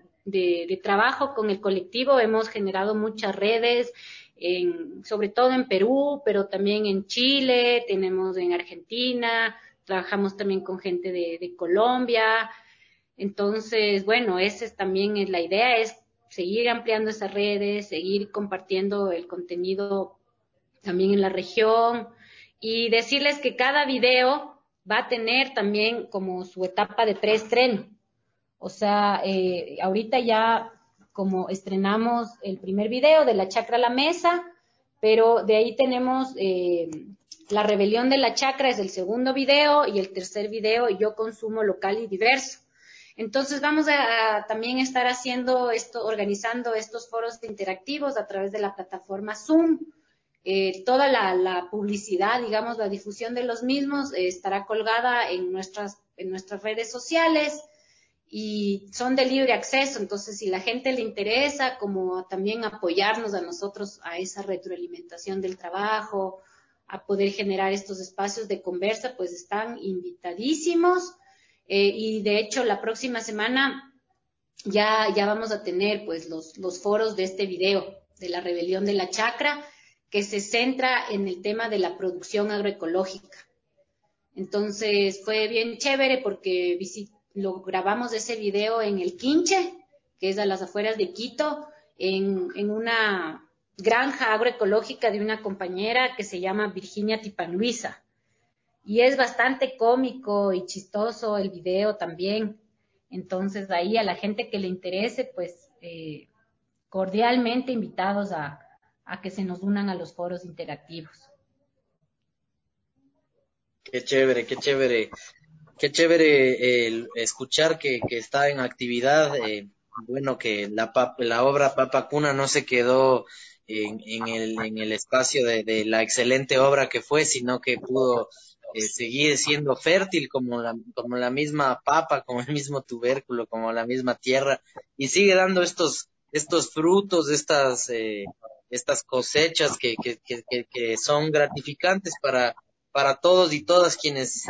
trabajo con el colectivo hemos generado muchas redes, sobre todo en Perú, pero también en Chile, tenemos en Argentina, trabajamos también con gente de Colombia. Entonces, bueno, también es la idea, es seguir ampliando esas redes, seguir compartiendo el contenido también en la región y decirles que cada video va a tener también como su etapa de preestreno. O sea, ahorita ya como estrenamos el primer video de La Chacra a la Mesa, pero de ahí tenemos La Rebelión de la Chacra es el segundo video y el tercer video Yo Consumo Local y Diverso. Entonces vamos a también estar organizando estos foros interactivos a través de la plataforma Zoom. Toda la publicidad, digamos, la difusión de los mismos estará colgada en nuestras redes sociales y son de libre acceso, entonces si la gente le interesa, como también apoyarnos a nosotros a esa retroalimentación del trabajo, a poder generar estos espacios de conversa, pues están invitadísimos. Y de hecho la próxima semana ya vamos a tener pues los foros de este video de La Rebelión de la Chacra, que se centra en el tema de la producción agroecológica. Entonces fue bien chévere porque lo grabamos ese video en el Quinche, que es a las afueras de Quito, en una granja agroecológica de una compañera que se llama Virginia Tipanluisa. Y es bastante cómico y chistoso el video también. Entonces ahí a la gente que le interese, pues cordialmente invitados a que se nos unan a los foros interactivos. Qué chévere, qué chévere. Qué chévere escuchar que está en actividad. Bueno, que la obra Papa Cuna no se quedó en el espacio de la excelente obra que fue, sino que pudo seguir siendo fértil como la misma papa, como el mismo tubérculo, como la misma tierra, y sigue dando estos frutos, estas cosechas que son gratificantes para todos y todas quienes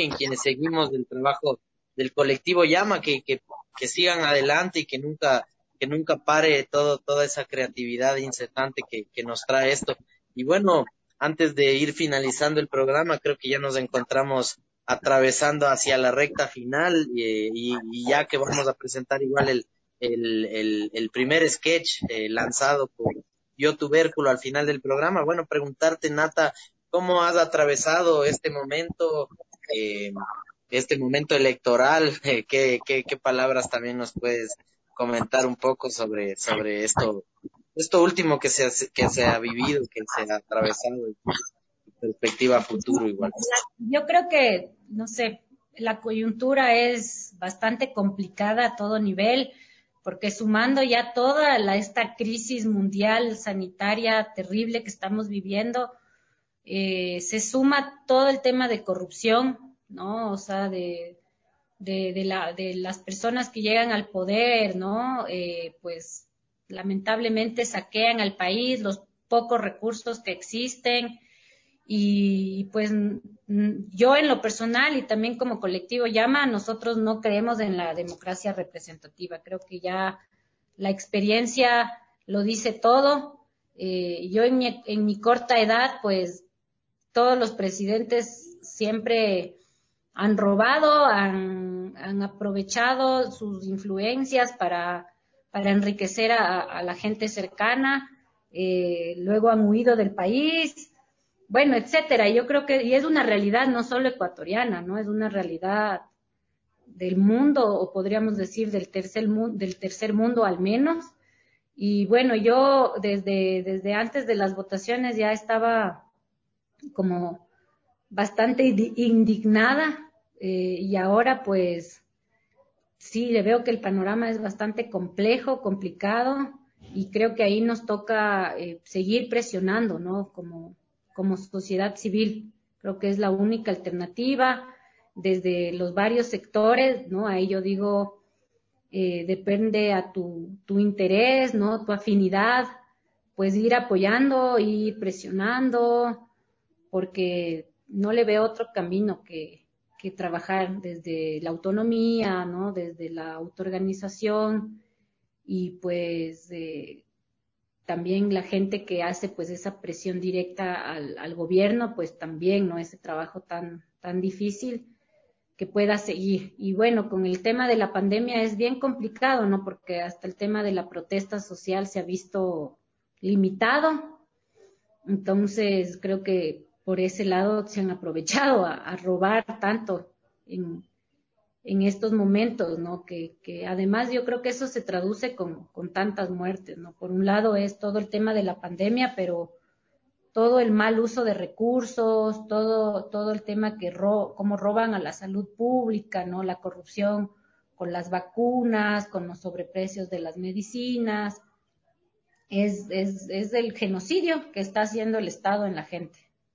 seguimos el trabajo del colectivo Llama, que sigan adelante y que nunca pare toda esa creatividad incesante que nos trae esto. Y bueno, antes de ir finalizando el programa, creo que ya nos encontramos atravesando hacia la recta final y ya que vamos a presentar igual el primer sketch lanzado por Yo Tubérculo al final del programa. Bueno, preguntarte, Nata, ¿cómo has atravesado este momento electoral? ¿Qué palabras también nos puedes comentar un poco sobre esto último que se ha vivido, que se ha atravesado en perspectiva a futuro igual? Yo creo que, no sé, la coyuntura es bastante complicada a todo nivel, porque sumando ya toda esta crisis mundial sanitaria terrible que estamos viviendo, se suma todo el tema de corrupción, ¿no? O sea, de las personas que llegan al poder, ¿no? Pues lamentablemente saquean al país los pocos recursos que existen y pues yo en lo personal y también como colectivo Llama, nosotros no creemos en la democracia representativa. Creo que ya la experiencia lo dice todo. Yo en mi corta edad, pues todos los presidentes siempre han robado, han aprovechado sus influencias para enriquecer a la gente cercana, luego han huido del país, bueno, etcétera. Yo creo que, y es una realidad no solo ecuatoriana, ¿no? Es una realidad del mundo, o podríamos decir del tercer mundo al menos. Y bueno, yo desde antes de las votaciones ya estaba como bastante indignada, y ahora pues sí, le veo que el panorama es bastante complejo, complicado, y creo que ahí nos toca seguir presionando, ¿no? Como sociedad civil. Creo que es la única alternativa desde los varios sectores, ¿no? Ahí yo digo, depende a tu interés, ¿no? Tu afinidad, pues ir apoyando, ir presionando, porque no le veo otro camino que trabajar desde la autonomía, ¿no? Desde la autoorganización y pues también la gente que hace pues esa presión directa al gobierno, pues también, ¿no? Ese trabajo tan difícil que pueda seguir. Y bueno, con el tema de la pandemia es bien complicado, ¿no? Porque hasta el tema de la protesta social se ha visto limitado. Entonces, creo que por ese lado se han aprovechado a robar tanto en estos momentos, ¿no? Que además yo creo que eso se traduce con tantas muertes, ¿no? Por un lado es todo el tema de la pandemia, pero todo el mal uso de recursos, todo el tema cómo roban a la salud pública, ¿no? La corrupción con las vacunas, con los sobreprecios de las medicinas, es el genocidio que está haciendo el Estado en la gente.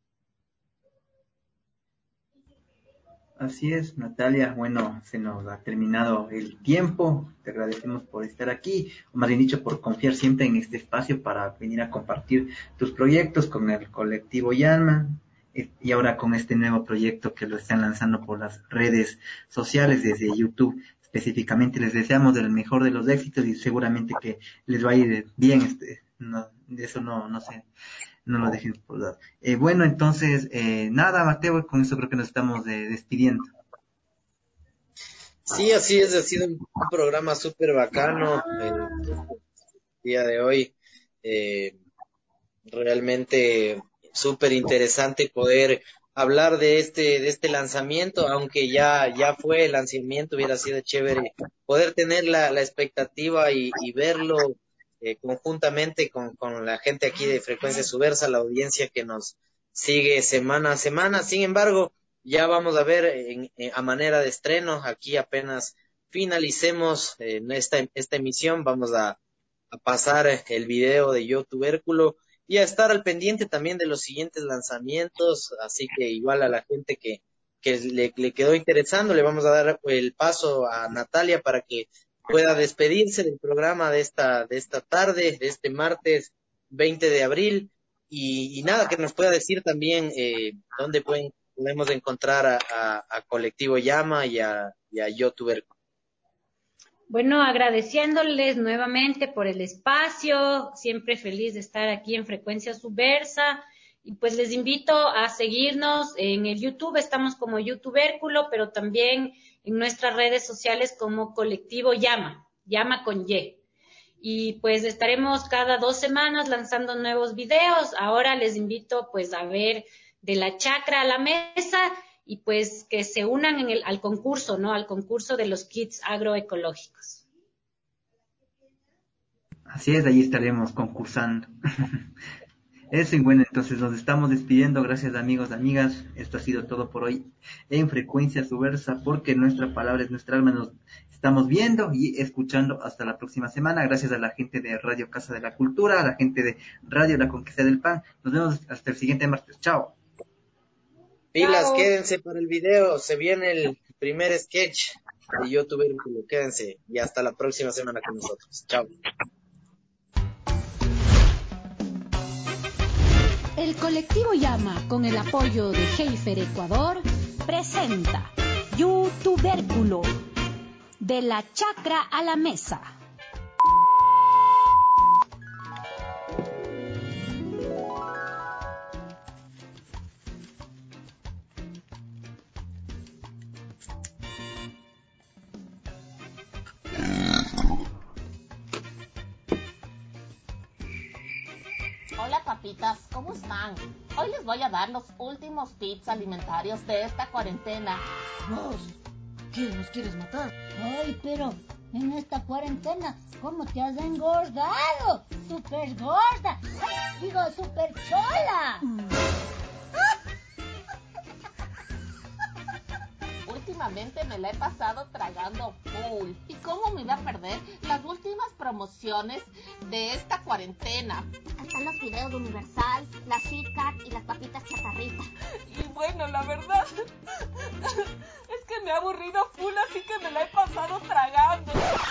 Así es, Natalia. Bueno, se nos ha terminado el tiempo. Te agradecemos por estar aquí, o más bien dicho, por confiar siempre en este espacio para venir a compartir tus proyectos con el colectivo Llama. Y ahora con este nuevo proyecto que lo están lanzando por las redes sociales desde YouTube. Específicamente les deseamos el mejor de los éxitos y seguramente que les va a ir bien. De eso no sé. No lo dejen por lado. Bueno, entonces, nada, Mateo, con eso creo que nos estamos despidiendo. Sí, así es, ha sido un programa súper bacano el día de hoy. Realmente súper interesante poder hablar de este lanzamiento, aunque ya fue el lanzamiento, hubiera sido chévere poder tener la expectativa y verlo conjuntamente con la gente aquí de Frecuencia Subversa, la audiencia que nos sigue semana a semana. Sin embargo, ya vamos a ver a manera de estreno, aquí apenas finalicemos esta emisión, vamos a pasar el video de Yo Tubérculo y a estar al pendiente también de los siguientes lanzamientos, así que igual a la gente que le quedó interesando, le vamos a dar el paso a Natalia para que pueda despedirse del programa de esta tarde, de este martes 20 de abril, y nada, que nos pueda decir también dónde podemos encontrar a Colectivo Llama y a Yo Tubérculo. Bueno, agradeciéndoles nuevamente por el espacio, siempre feliz de estar aquí en Frecuencia Subversa, y pues les invito a seguirnos en el YouTube, estamos como YouTubérculo, pero también en nuestras redes sociales como Colectivo Llama con Y. Y pues estaremos cada 2 semanas lanzando nuevos videos. Ahora les invito pues a ver De la Chacra a la Mesa, y pues que se unan al concurso, ¿no? Al concurso de los kits agroecológicos. Así es, ahí estaremos concursando. Eso, y bueno, entonces nos estamos despidiendo. Gracias, amigos, amigas. Esto ha sido todo por hoy en Frecuencia Subversa, porque nuestra palabra es nuestra alma. Nos estamos viendo y escuchando hasta la próxima semana. Gracias a la gente de Radio Casa de la Cultura, a la gente de Radio La Conquista del Pan. Nos vemos hasta el siguiente martes. Chao. Pilas, quédense para el video, se viene el primer sketch de YouTuber, quédense y hasta la próxima semana con nosotros. Chao. El colectivo Llama, con el apoyo de Heifer Ecuador, presenta YouTubérculo, De la Chacra a la Mesa. Hola papitas, ¿cómo están? Hoy les voy a dar los últimos tips alimentarios de esta cuarentena. Vos, ¿qué nos quieres matar? Ay, pero en esta cuarentena, ¿cómo te has engordado? ¡Súper gorda! Digo, súper chola. Últimamente me la he pasado tragando full. ¿Y cómo me iba a perder las últimas promociones de esta cuarentena? Hasta los videos de Universal, la KitKat y las papitas chatarritas. Y bueno, la verdad es que me ha aburrido full, así que me la he pasado tragando.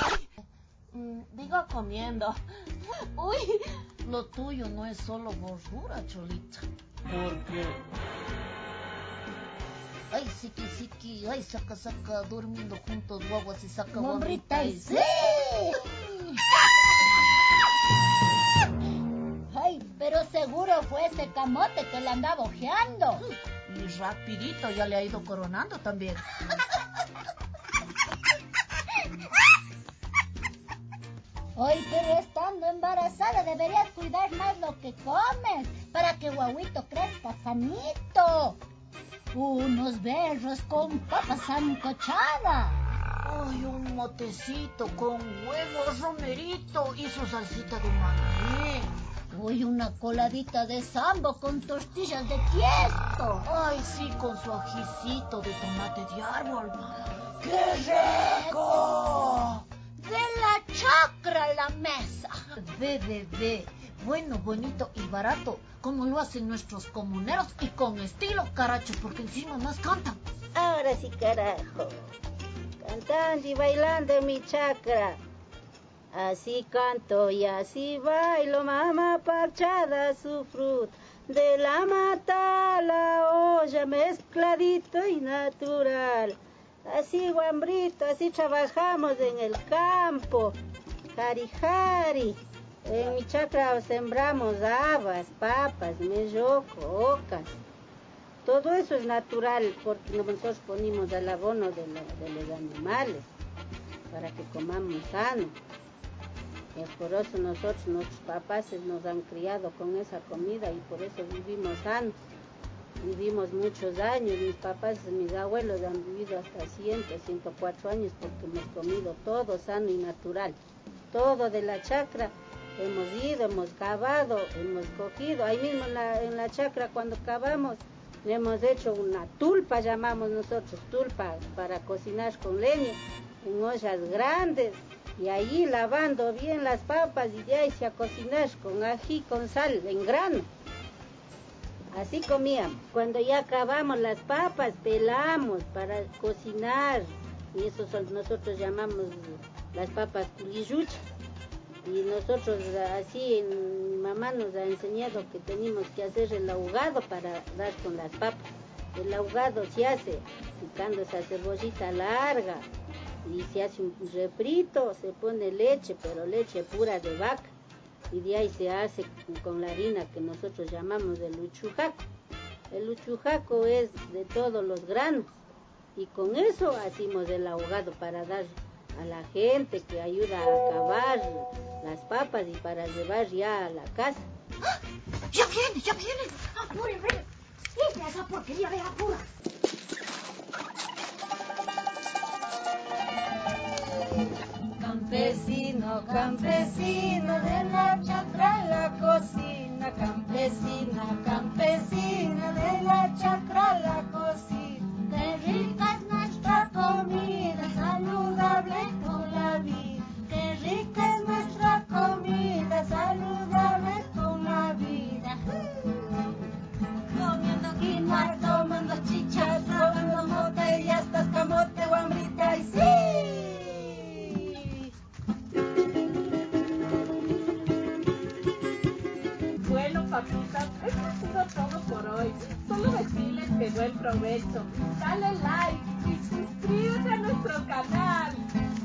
Digo comiendo. Uy, lo tuyo no es solo gordura, cholita. Porque... ay, siki, ay, saca, durmiendo juntos, guaguas y saca bombrita y sí. Ay, pero seguro fue ese camote que le andaba ojeando. Y rapidito ya le ha ido coronando también. Ay, pero estando embarazada deberías cuidar más lo que comes para que guaguito crezca sanito. Unos berros con papa sancochada. Ay, un motecito con huevos, romerito y su salsita de maní. Uy, una coladita de sambo con tortillas de tiesto. Ay, sí, con su ajicito de tomate de árbol. ¡Qué rico! De la chacra a la mesa. Ve. Bueno, bonito y barato, como lo hacen nuestros comuneros y con estilo, caracho, porque encima más cantan. Ahora sí, carajo. Cantando y bailando en mi chacra. Así canto y así bailo, mamá parchada su fruto. De la mata a la olla, mezcladito y natural. Así, guambrito, así trabajamos en el campo. Jari. En mi chacra sembramos habas, papas, melloco, ocas. Todo eso es natural porque nosotros ponemos el abono de los animales para que comamos sano. Es por eso nuestros papás nos han criado con esa comida y por eso vivimos sanos. Vivimos muchos años, mis abuelos han vivido hasta 104 años porque hemos comido todo sano y natural. Todo de la chacra. Hemos ido, hemos cavado, hemos cogido. Ahí mismo en la chacra cuando cavamos, hemos hecho una tulpa, llamamos nosotros, tulpa para cocinar con leña, en ollas grandes. Y ahí lavando bien las papas y de ahí se a cocinar con ají, con sal, en grano. Así comíamos. Cuando ya acabamos las papas, pelamos para cocinar. Y eso nosotros llamamos las papas culilluchas. Y nosotros así, mi mamá nos ha enseñado que tenemos que hacer el ahogado para dar con las papas. El ahogado se hace picando esa cebollita larga, y se hace un refrito, se pone leche, pero leche pura de vaca, y de ahí se hace con la harina que nosotros llamamos el uchujaco. El uchujaco es de todos los granos, y con eso hacemos el ahogado para dar a la gente, que ayuda a acabar las papas y para llevar ya a la casa. ¡Ah! ¡Ya viene, ya viene! ¡Apure, ven! ¡Limpia esa porquería de apura! Campesino, campesino, de la chacra a la cocina. Campesino, campesino, de la chacra a la cocina. Qué rica es nuestra comida, saludable con la vida. Qué rica es nuestra comida, saludable con la vida. Comiendo quinoa, tomando chicha, probando mote y hasta camote, guambrita y sí. Bueno, papitas, esto ha sido todo por hoy. Solo decirles que buen provecho. Dale like y suscríbete a nuestro canal.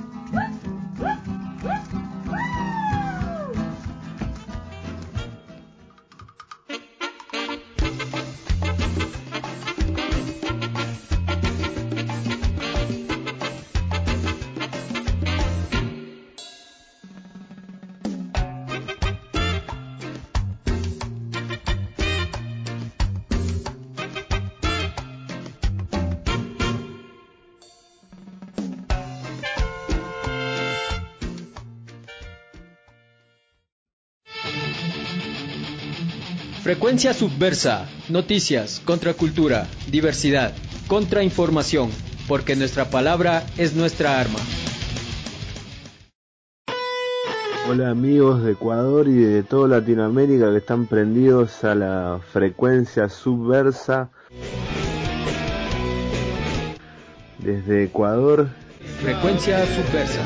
Frecuencia Subversa, noticias, contracultura, diversidad, contrainformación, porque nuestra palabra es nuestra arma. Hola amigos de Ecuador y de toda Latinoamérica que están prendidos a la Frecuencia Subversa. Desde Ecuador, Frecuencia Subversa.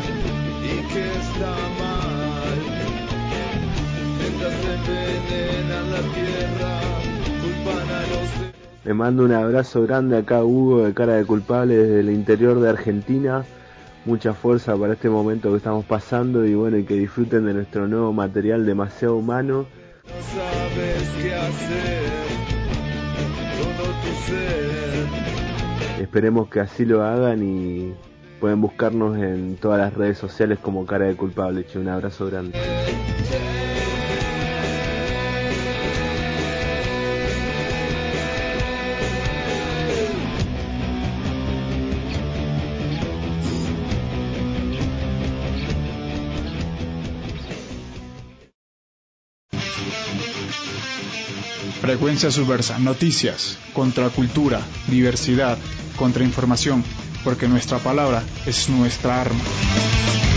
Le mando un abrazo grande acá a Hugo de Cara de Culpable desde el interior de Argentina. Mucha fuerza para este momento que estamos pasando y bueno, y que disfruten de nuestro nuevo material Demasiado Humano. No sabes qué hacer, todo tu ser. Esperemos que así lo hagan y pueden buscarnos en todas las redes sociales como Cara de Culpable. Un abrazo grande. Frecuencia Subversa, noticias, contracultura, diversidad, contrainformación, porque nuestra palabra es nuestra arma.